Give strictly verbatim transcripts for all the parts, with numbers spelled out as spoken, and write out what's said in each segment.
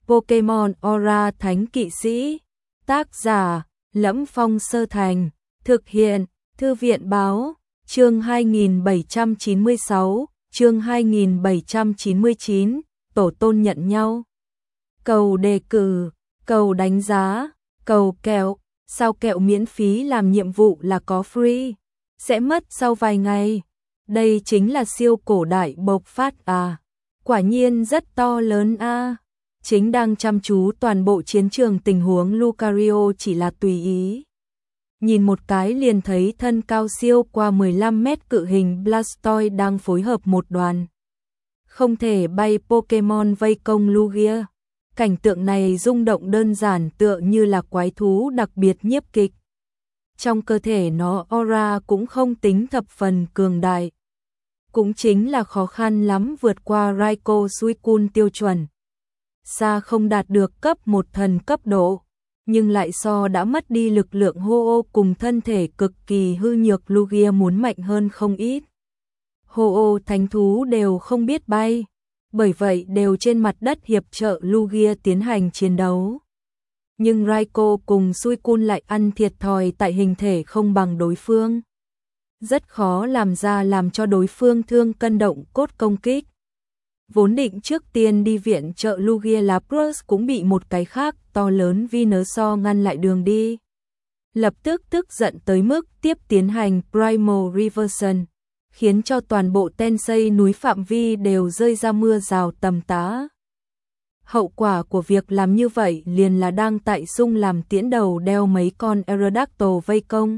Pokemon Aura Thánh Kỵ Sĩ. Tác giả: Lẫm Phong Sơ Thành. Thực hiện: Thư viện Báo. Chương hai nghìn bảy trăm chín mươi sáu, chương hai nghìn bảy trăm chín mươi chín, tổ tôn nhận nhau. Cầu đề cử, cầu đánh giá, cầu kẹo, sao kẹo miễn phí làm nhiệm vụ là có free, sẽ mất sau vài ngày. Đây chính là siêu cổ đại bộc phát à, quả nhiên rất to lớn a. À. Chính đang chăm chú toàn bộ chiến trường tình huống Lucario chỉ là tùy ý. Nhìn một cái liền thấy thân cao siêu qua mười lăm mét cự hình Blastoise đang phối hợp một đoàn không thể bay Pokemon vây công Lugia. Cảnh tượng này rung động đơn giản tựa như là quái thú đặc biệt nhiếp kịch. Trong cơ thể nó aura cũng không tính thập phần cường đại. Cũng chính là khó khăn lắm vượt qua Raikou Suicune tiêu chuẩn. Xa không đạt được cấp một thần cấp độ, nhưng lại so đã mất đi lực lượng Ho-Oh cùng thân thể cực kỳ hư nhược Lugia muốn mạnh hơn không ít. Ho-Oh thánh thú đều không biết bay, bởi vậy đều trên mặt đất hiệp trợ Lugia tiến hành chiến đấu. Nhưng Raikou cùng Suicune lại ăn thiệt thòi tại hình thể không bằng đối phương. Rất khó làm ra làm cho đối phương thương cân động cốt công kích. Vốn định trước tiên đi viện trợ Lugia Lapras cũng bị một cái khác to lớn Venusaur ngăn lại đường đi. Lập tức tức giận tới mức tiếp tiến hành Primal Reversion, khiến cho toàn bộ Tensei núi phạm vi đều rơi ra mưa rào tầm tã. Hậu quả của việc làm như vậy liền là đang tại sung làm tiễn đầu đeo mấy con Aerodactyl vây công.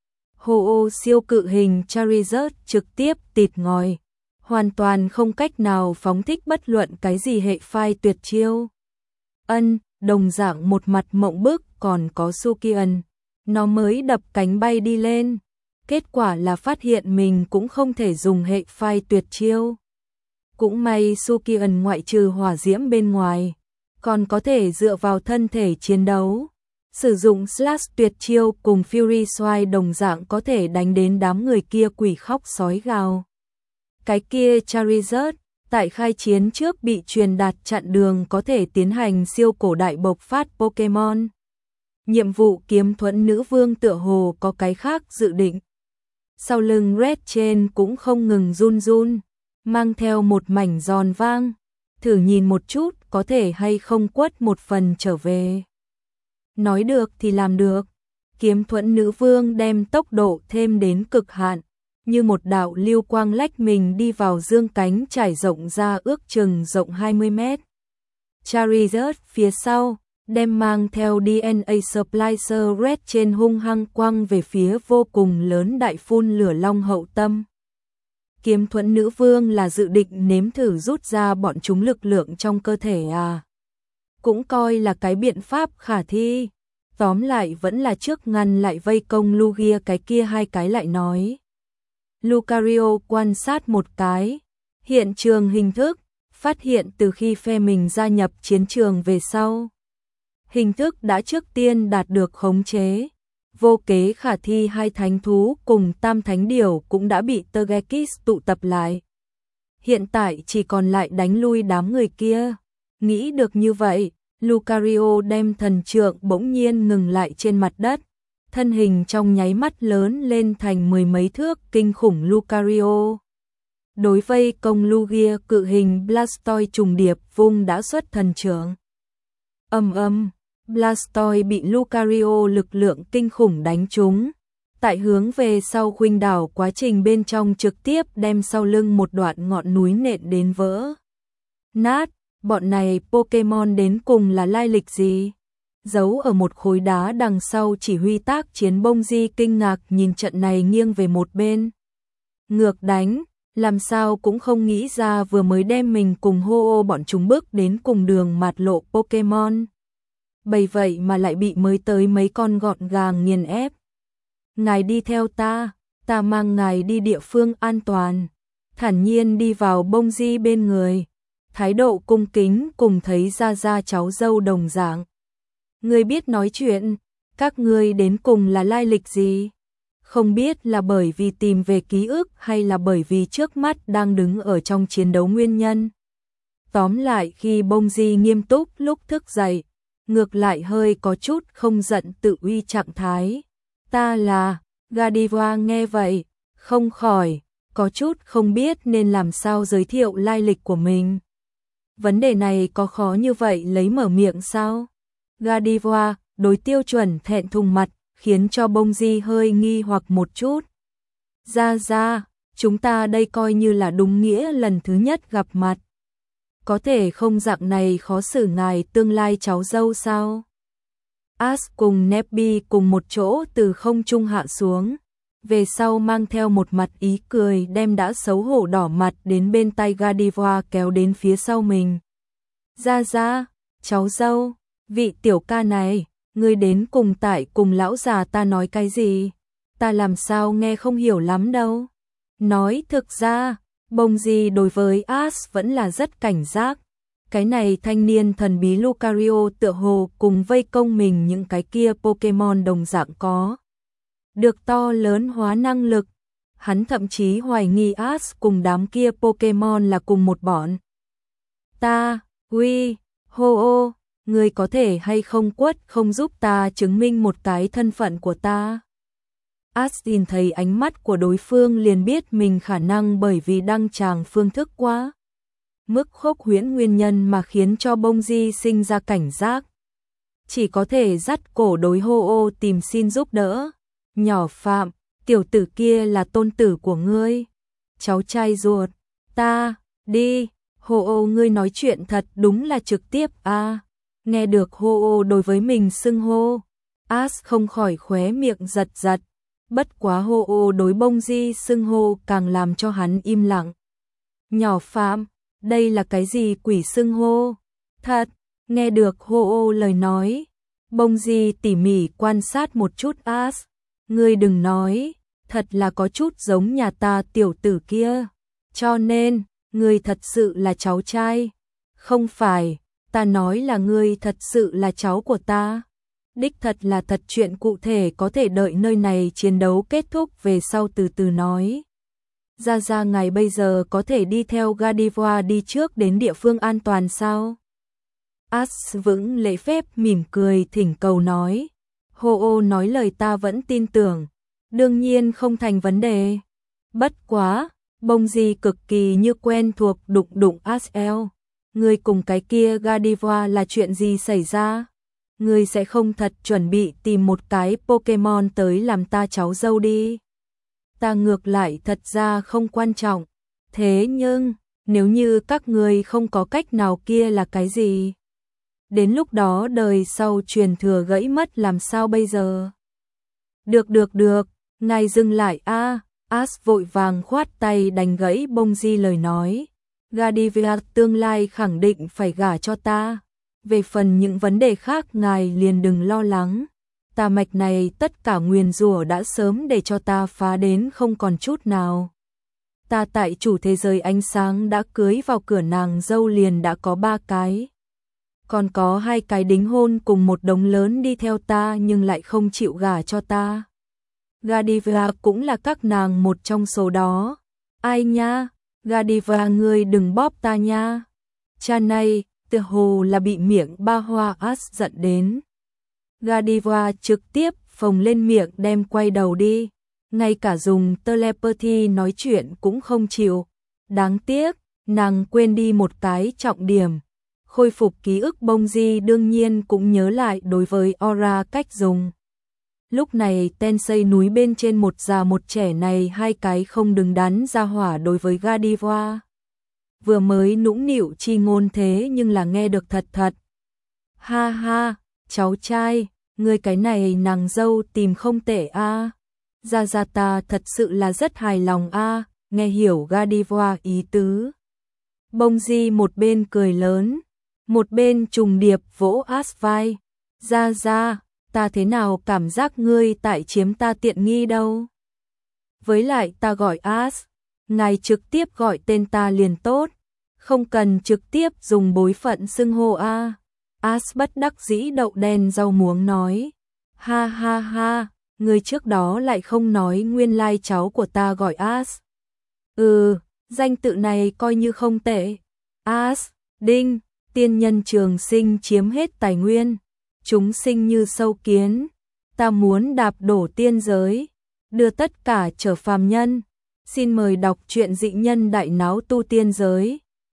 Ho-Oh siêu cự hình Charizard trực tiếp tịt ngòi, hoàn toàn không cách nào phóng thích bất luận cái gì hệ phai tuyệt chiêu. Ân, đồng dạng một mặt mộng bức, còn có Sukian, nó mới đập cánh bay đi lên. Kết quả là phát hiện mình cũng không thể dùng hệ phai tuyệt chiêu. Cũng may Sukian ngoại trừ hỏa diễm bên ngoài, còn có thể dựa vào thân thể chiến đấu. Sử dụng slash tuyệt chiêu cùng Fury Swine đồng dạng có thể đánh đến đám người kia quỷ khóc sói gào. Cái kia Charizard, tại khai chiến trước bị truyền đạt chặn đường có thể tiến hành siêu cổ đại bộc phát Pokemon. Nhiệm vụ kiếm thuẫn nữ vương tựa hồ có cái khác dự định. Sau lưng Red trên cũng không ngừng run run, mang theo một mảnh giòn vang. Thử nhìn một chút có thể hay không quất một phần trở về. Nói được thì làm được. Kiếm thuẫn nữ vương đem tốc độ thêm đến cực hạn, như một đạo lưu quang lách mình đi vào dương cánh trải rộng ra ước chừng rộng hai mươi mét. Charizard phía sau, đem mang theo đê en a Splicer Red trên hung hăng quăng về phía vô cùng lớn đại phun lửa long hậu tâm. Kiếm thuẫn nữ vương là dự định nếm thử rút ra bọn chúng lực lượng trong cơ thể à. Cũng coi là cái biện pháp khả thi. Tóm lại vẫn là trước ngăn lại vây công Lugia cái kia hai cái lại nói. Lucario quan sát một cái, hiện trường hình thức, phát hiện từ khi phe mình gia nhập chiến trường về sau. Hình thức đã trước tiên đạt được khống chế, vô kế khả thi hai thánh thú cùng tam thánh điểu cũng đã bị Togekiss tụ tập lại. Hiện tại chỉ còn lại đánh lui đám người kia, nghĩ được như vậy, Lucario đem thần trượng bỗng nhiên ngừng lại trên mặt đất. Thân hình trong nháy mắt lớn lên thành mười mấy thước kinh khủng Lucario. Đối vây công Lugia cự hình Blastoise trùng điệp vung đã xuất thần trưởng. Ầm ầm, Blastoise bị Lucario lực lượng kinh khủng đánh trúng. Tại hướng về sau khuynh đảo quá trình bên trong trực tiếp đem sau lưng một đoạn ngọn núi nện đến vỡ nát. Bọn này Pokemon đến cùng là lai lịch gì? Giấu ở một khối đá đằng sau chỉ huy tác chiến Bông Di kinh ngạc nhìn trận này nghiêng về một bên. Ngược đánh, làm sao cũng không nghĩ ra vừa mới đem mình cùng Ho-Oh bọn chúng bước đến cùng đường mạt lộ Pokemon. Bởi vậy mà lại bị mới tới mấy con gọn gàng nghiền ép. Ngài đi theo ta, ta mang ngài đi địa phương an toàn. Thản nhiên đi vào Bông Di bên người. Thái độ cung kính cùng thấy ra ra cháu dâu đồng dạng. Ngươi biết nói chuyện, các ngươi đến cùng là lai lịch gì? Không biết là bởi vì tìm về ký ức hay là bởi vì trước mắt đang đứng ở trong chiến đấu nguyên nhân. Tóm lại khi Bông Di nghiêm túc lúc thức dậy, ngược lại hơi có chút không giận tự uy trạng thái. Ta là, Godiva nghe vậy, không khỏi, có chút không biết nên làm sao giới thiệu lai lịch của mình. Vấn đề này có khó như vậy lấy mở miệng sao? Godiva, đối tiêu chuẩn thẹn thùng mặt, khiến cho Bông Di hơi nghi hoặc một chút. Ra ra, chúng ta đây coi như là đúng nghĩa lần thứ nhất gặp mặt. Có thể không dạng này khó xử ngài tương lai cháu dâu sao? Ash cùng Nebby cùng một chỗ từ không trung hạ xuống, về sau mang theo một mặt ý cười đem đã xấu hổ đỏ mặt đến bên tay Godiva kéo đến phía sau mình. Ra ra, cháu dâu, vị tiểu ca này, ngươi đến cùng tại cùng lão già ta nói cái gì? Ta làm sao nghe không hiểu lắm đâu. Nói thực ra, Bông Di đối với Ash vẫn là rất cảnh giác. Cái này thanh niên thần bí Lucario tựa hồ cùng vây công mình những cái kia Pokemon đồng dạng có được to lớn hóa năng lực. Hắn thậm chí hoài nghi Ash cùng đám kia Pokemon là cùng một bọn. Ta, uy, hô ô, ngươi có thể hay không quất không giúp ta chứng minh một cái thân phận của ta? Ash nhìn thấy ánh mắt của đối phương liền biết mình khả năng bởi vì đăng tràng phương thức quá mức khốc huyễn nguyên nhân mà khiến cho Bông Di sinh ra cảnh giác. Chỉ có thể dắt cổ đối hô ô tìm xin giúp đỡ. Nhỏ Phạm, tiểu tử kia là tôn tử của ngươi. Cháu trai ruột, ta, đi, hô ô ngươi nói chuyện thật đúng là trực tiếp a. À. Nghe được hô ô đối với mình xưng hô, Ash không khỏi khóe miệng giật giật. Bất quá hô ô đối Bông Di xưng hô càng làm cho hắn im lặng. Nhỏ Phạm, đây là cái gì quỷ xưng hô? Thật, nghe được hô ô lời nói, Bông Di tỉ mỉ quan sát một chút Ash. Ngươi đừng nói, thật là có chút giống nhà ta tiểu tử kia. Cho nên, ngươi thật sự là cháu trai. Không phải, ta nói là ngươi thật sự là cháu của ta. Đích thật là thật, chuyện cụ thể có thể đợi nơi này chiến đấu kết thúc về sau từ từ nói. Ra ra ngài bây giờ có thể đi theo Godiva đi trước đến địa phương an toàn sao? Ash vững lễ phép mỉm cười thỉnh cầu nói. Hô ô nói lời ta vẫn tin tưởng, đương nhiên không thành vấn đề. Bất quá, Bông Di cực kỳ như quen thuộc đụng đụng Ash eo. Ngươi cùng cái kia Godiva là chuyện gì xảy ra? Ngươi sẽ không thật chuẩn bị tìm một cái Pokemon tới làm ta cháu dâu đi. Ta ngược lại thật ra không quan trọng. Thế nhưng, nếu như các ngươi không có cách nào kia là cái gì? Đến lúc đó đời sau truyền thừa gãy mất làm sao bây giờ? Được được được, ngài dừng lại a. À, Ash vội vàng khoát tay đánh gãy Bông Di lời nói. Godiva tương lai khẳng định phải gả cho ta. Về phần những vấn đề khác ngài liền đừng lo lắng. Tà mạch này tất cả nguyền rủa đã sớm để cho ta phá đến không còn chút nào. Ta tại chủ thế giới ánh sáng đã cưới vào cửa nàng dâu liền đã có ba cái. Còn có hai cái đính hôn cùng một đống lớn đi theo ta nhưng lại không chịu gả cho ta. Godiva cũng là các nàng một trong số đó. Ai nha, Godiva ngươi đừng bóp ta nha. Cha này, tựa hồ là bị miệng ba hoa Ash giận đến. Godiva trực tiếp phồng lên miệng đem quay đầu đi. Ngay cả dùng telepathy nói chuyện cũng không chịu. Đáng tiếc, nàng quên đi một cái trọng điểm. Khôi phục ký ức Bông Di đương nhiên cũng nhớ lại đối với aura cách dùng. Lúc này ten xây núi bên trên một già một trẻ này hai cái không đứng đắn ra hỏa đối với Godiva. Vừa mới nũng nịu chi ngôn thế nhưng là nghe được thật thật. Ha ha, cháu trai, ngươi cái này nàng dâu tìm không tệ a. À. Gia Gia ta thật sự là rất hài lòng a, à, nghe hiểu Godiva ý tứ. Bông Di một bên cười lớn, một bên trùng điệp vỗ Ash vai. Gia Gia, ta thế nào cảm giác ngươi tại chiếm ta tiện nghi đâu. Với lại ta gọi Ash, ngài trực tiếp gọi tên ta liền tốt, không cần trực tiếp dùng bối phận xưng hô a. À. Ash bất đắc dĩ đậu đen rau muống nói. Ha ha ha, người trước đó lại không nói nguyên lai cháu của ta gọi Ash. Ừ, danh tự này coi như không tệ. Ash, Đinh, tiên nhân trường sinh chiếm hết tài nguyên, chúng sinh như sâu kiến, ta muốn đạp đổ tiên giới, đưa tất cả trở phàm nhân. Xin mời đọc truyện Dị Nhân Đại Náo Tu Tiên Giới.